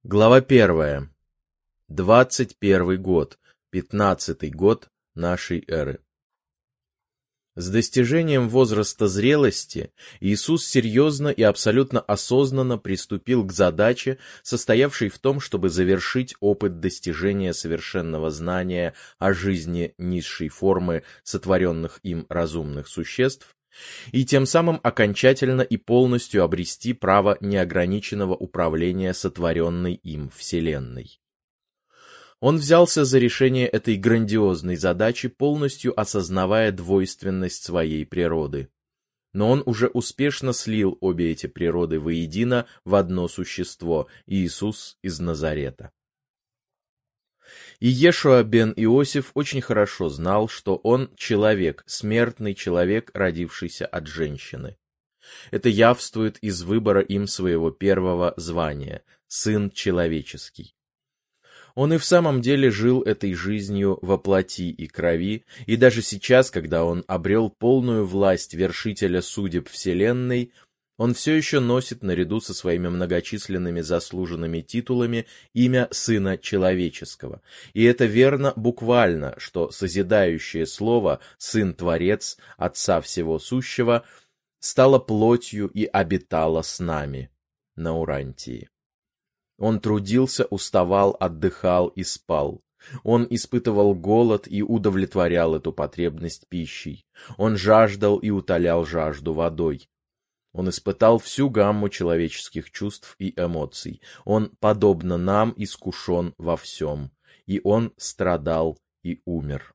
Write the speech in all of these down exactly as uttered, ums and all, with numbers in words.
Глава первая. Двадцать первый год, пятнадцатый год нашей эры. С достижением возраста зрелости Иисус серьезно и абсолютно осознанно приступил к задаче, состоявшей в том, чтобы завершить опыт достижения совершенного знания о жизни низшей формы сотворенных им разумных существ, и тем самым окончательно и полностью обрести право неограниченного управления сотворенной им Вселенной. Он взялся за решение этой грандиозной задачи, полностью осознавая двойственность своей природы. Но он уже успешно слил обе эти природы воедино в одно существо – Иисус из Назарета. И Иешуа бен Иосиф очень хорошо знал, что он человек, смертный человек, родившийся от женщины. Это явствует из выбора им своего первого звания – Сын Человеческий. Он и в самом деле жил этой жизнью во плоти и крови, и даже сейчас, когда он обрел полную власть вершителя судеб Вселенной, он все еще носит наряду со своими многочисленными заслуженными титулами имя Сына Человеческого. И это верно буквально, что созидающее слово «Сын-творец» Отца Всего Сущего стало плотью и обитало с нами на Урантии. Он трудился, уставал, отдыхал и спал. Он испытывал голод и удовлетворял эту потребность пищей. Он жаждал и утолял жажду водой. Он испытал всю гамму человеческих чувств и эмоций. Он, подобно нам, искушен во всем. И он страдал и умер.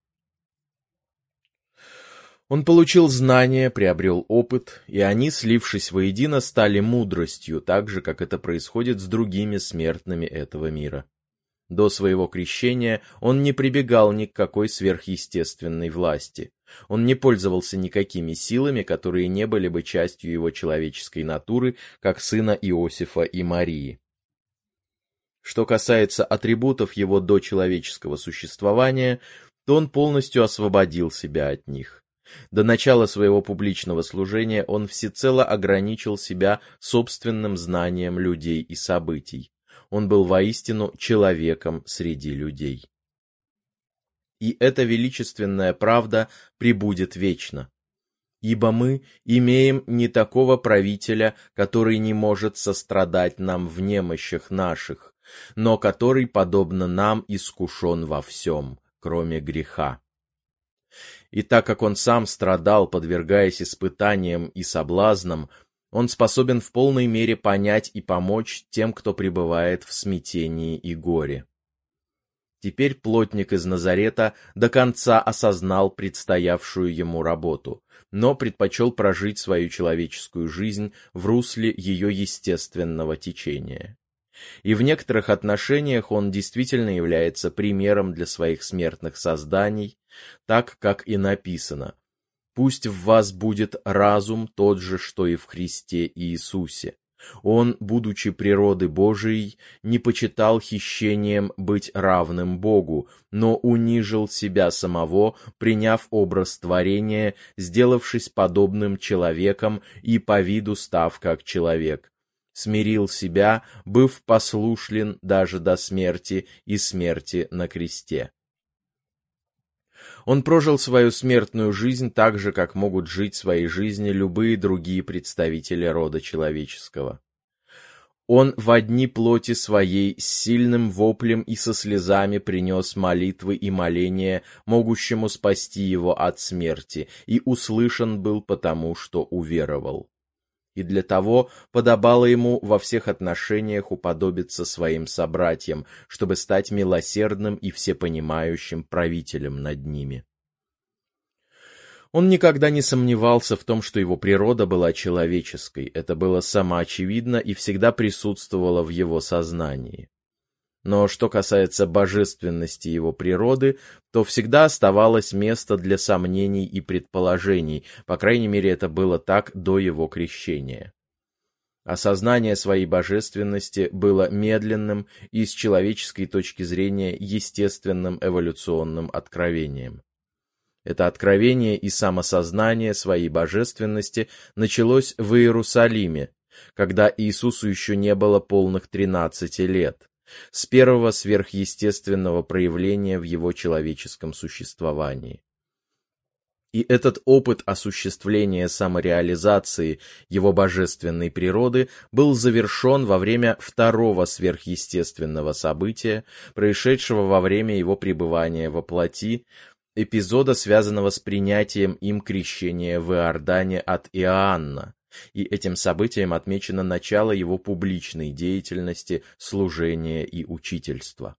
Он получил знания, приобрел опыт, и они, слившись воедино, стали мудростью, так же, как это происходит с другими смертными этого мира. До своего крещения он не прибегал ни к какой сверхъестественной власти. Он не пользовался никакими силами, которые не были бы частью его человеческой натуры, как сына Иосифа и Марии. Что касается атрибутов его дочеловеческого существования, то он полностью освободил себя от них. До начала своего публичного служения он всецело ограничил себя собственным знанием людей и событий. Он был воистину человеком среди людей. И эта величественная правда пребудет вечно. Ибо мы имеем не такого правителя, который не может сострадать нам в немощах наших, но который, подобно нам, искушен во всем, кроме греха. И так как он сам страдал, подвергаясь испытаниям и соблазнам, он способен в полной мере понять и помочь тем, кто пребывает в смятении и горе. Теперь плотник из Назарета до конца осознал предстоявшую ему работу, но предпочел прожить свою человеческую жизнь в русле ее естественного течения. И в некоторых отношениях он действительно является примером для своих смертных созданий, так как и написано: «Пусть в вас будет разум тот же, что и в Христе Иисусе. Он, будучи природы Божией, не почитал хищением быть равным Богу, но унижил себя самого, приняв образ творения, сделавшись подобным человеком и по виду став как человек. Смирил себя, быв послушлен даже до смерти и смерти на кресте». Он прожил свою смертную жизнь так же, как могут жить свои жизни любые другие представители рода человеческого. Он во дни плоти своей с сильным воплем и со слезами принес молитвы и моления, могущему спасти его от смерти, и услышан был потому, что уверовал. И для того подобало ему во всех отношениях уподобиться своим собратьям, чтобы стать милосердным и всепонимающим правителем над ними. Он никогда не сомневался в том, что его природа была человеческой, это было самоочевидно и всегда присутствовало в его сознании. Но что касается божественности его природы, то всегда оставалось место для сомнений и предположений, по крайней мере, это было так до его крещения. Осознание своей божественности было медленным и с человеческой точки зрения естественным эволюционным откровением. Это откровение и самосознание своей божественности началось в Иерусалиме, когда Иисусу еще не было полных тринадцати лет, с первого сверхъестественного проявления в его человеческом существовании. И этот опыт осуществления самореализации его божественной природы был завершен во время второго сверхъестественного события, происшедшего во время его пребывания во плоти, эпизода, связанного с принятием им крещения в Иордане от Иоанна, и этим событием отмечено начало его публичной деятельности, служения и учительства.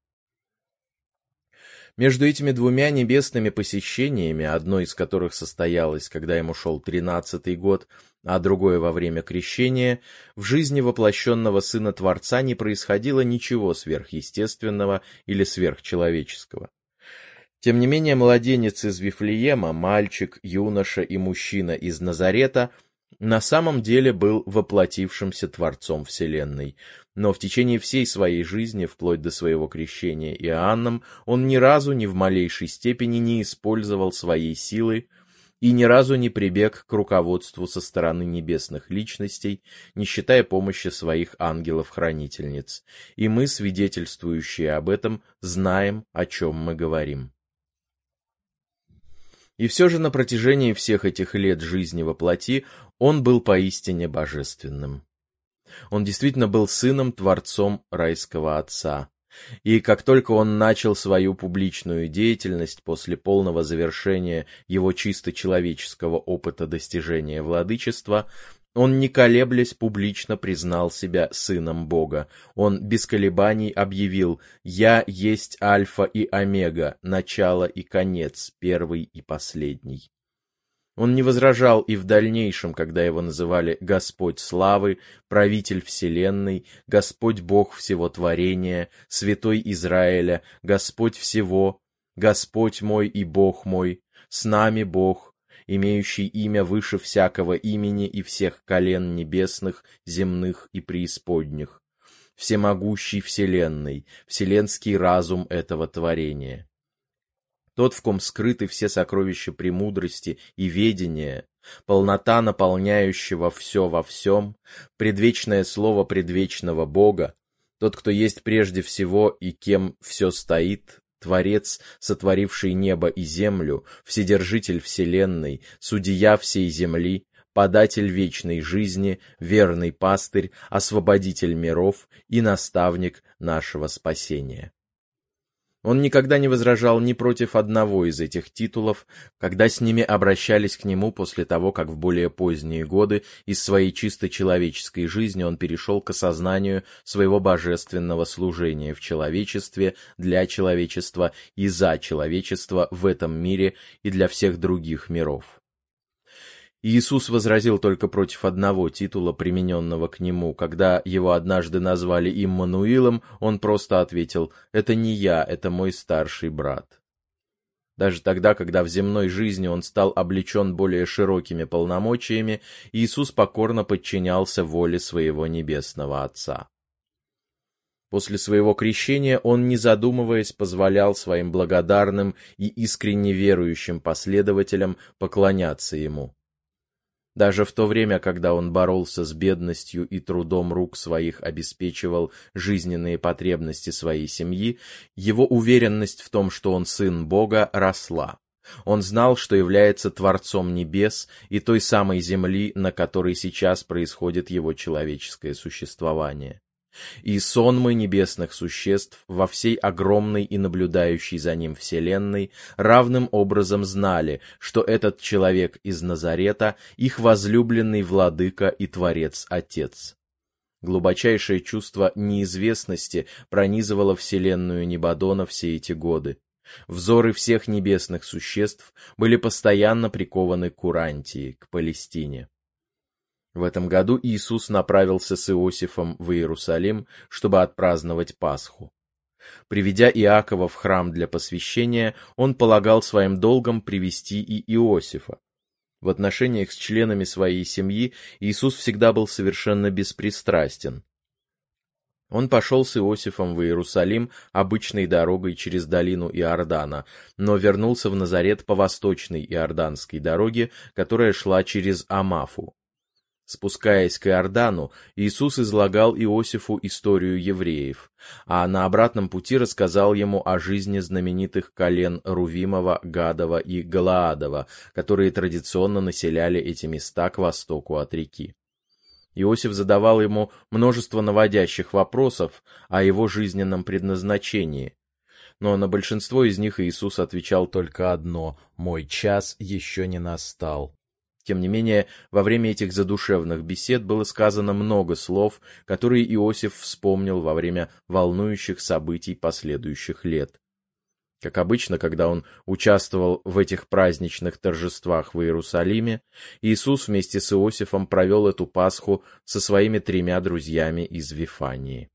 Между этими двумя небесными посещениями, одно из которых состоялось, когда ему шел тринадцатый год, а другое во время крещения, в жизни воплощенного Сына Творца не происходило ничего сверхъестественного или сверхчеловеческого. Тем не менее, младенец из Вифлеема, мальчик, юноша и мужчина из Назарета на самом деле был воплотившимся Творцом Вселенной, но в течение всей своей жизни, вплоть до своего крещения Иоанном, он ни разу ни в малейшей степени не использовал своей силы и ни разу не прибег к руководству со стороны небесных личностей, не считая помощи своих ангелов-хранительниц, и мы, свидетельствующие об этом, знаем, о чем мы говорим. И все же на протяжении всех этих лет жизни во плоти он был поистине божественным. Он действительно был сыном, творцом райского Отца. И как только он начал свою публичную деятельность после полного завершения его чисто человеческого опыта достижения владычества, он, не колеблясь, публично признал себя сыном Бога. Он без колебаний объявил: «Я есть Альфа и Омега, начало и конец, первый и последний». Он не возражал и в дальнейшем, когда его называли Господь славы, правитель вселенной, Господь Бог всего творения, Святой Израиля, Господь всего, Господь мой и Бог мой, с нами Бог, имеющий имя выше всякого имени и всех колен небесных, земных и преисподних, всемогущий вселенной, вселенский разум этого творения. Тот, в ком скрыты все сокровища премудрости и ведения, полнота наполняющего все во всем, предвечное слово предвечного Бога, тот, кто есть прежде всего и кем все стоит, Творец, сотворивший небо и землю, Вседержитель вселенной, Судья всей земли, Податель вечной жизни, Верный пастырь, Освободитель миров и Наставник нашего спасения. Он никогда не возражал ни против одного из этих титулов, когда с ними обращались к нему после того, как в более поздние годы из своей чисто человеческой жизни он перешел к осознанию своего божественного служения в человечестве, для человечества и за человечество в этом мире и для всех других миров. Иисус возразил только против одного титула, примененного к нему. Когда его однажды назвали Иммануилом, он просто ответил: «Это не я, это мой старший брат». Даже тогда, когда в земной жизни он стал облечен более широкими полномочиями, Иисус покорно подчинялся воле своего небесного Отца. После своего крещения он, не задумываясь, позволял своим благодарным и искренне верующим последователям поклоняться ему. Даже в то время, когда он боролся с бедностью и трудом рук своих обеспечивал жизненные потребности своей семьи, его уверенность в том, что он сын Бога, росла. Он знал, что является Творцом небес и той самой земли, на которой сейчас происходит его человеческое существование. И сонмы небесных существ во всей огромной и наблюдающей за ним вселенной равным образом знали, что этот человек из Назарета — их возлюбленный владыка и Творец-Отец. Глубочайшее чувство неизвестности пронизывало вселенную Небодона все эти годы. Взоры всех небесных существ были постоянно прикованы к Урантии, к Палестине. В этом году Иисус направился с Иосифом в Иерусалим, чтобы отпраздновать Пасху. Приведя Иакова в храм для посвящения, он полагал своим долгом привести и Иосифа. В отношениях с членами своей семьи Иисус всегда был совершенно беспристрастен. Он пошел с Иосифом в Иерусалим обычной дорогой через долину Иордана, но вернулся в Назарет по восточной Иорданской дороге, которая шла через Амафу. Спускаясь к Иордану, Иисус излагал Иосифу историю евреев, а на обратном пути рассказал ему о жизни знаменитых колен Рувимова, Гадова и Галаадова, которые традиционно населяли эти места к востоку от реки. Иосиф задавал ему множество наводящих вопросов о его жизненном предназначении, но на большинство из них Иисус отвечал только одно: «Мой час еще не настал». Тем не менее, во время этих задушевных бесед было сказано много слов, которые Иосиф вспомнил во время волнующих событий последующих лет. Как обычно, когда он участвовал в этих праздничных торжествах в Иерусалиме, Иисус вместе с Иосифом провел эту Пасху со своими тремя друзьями из Вифании.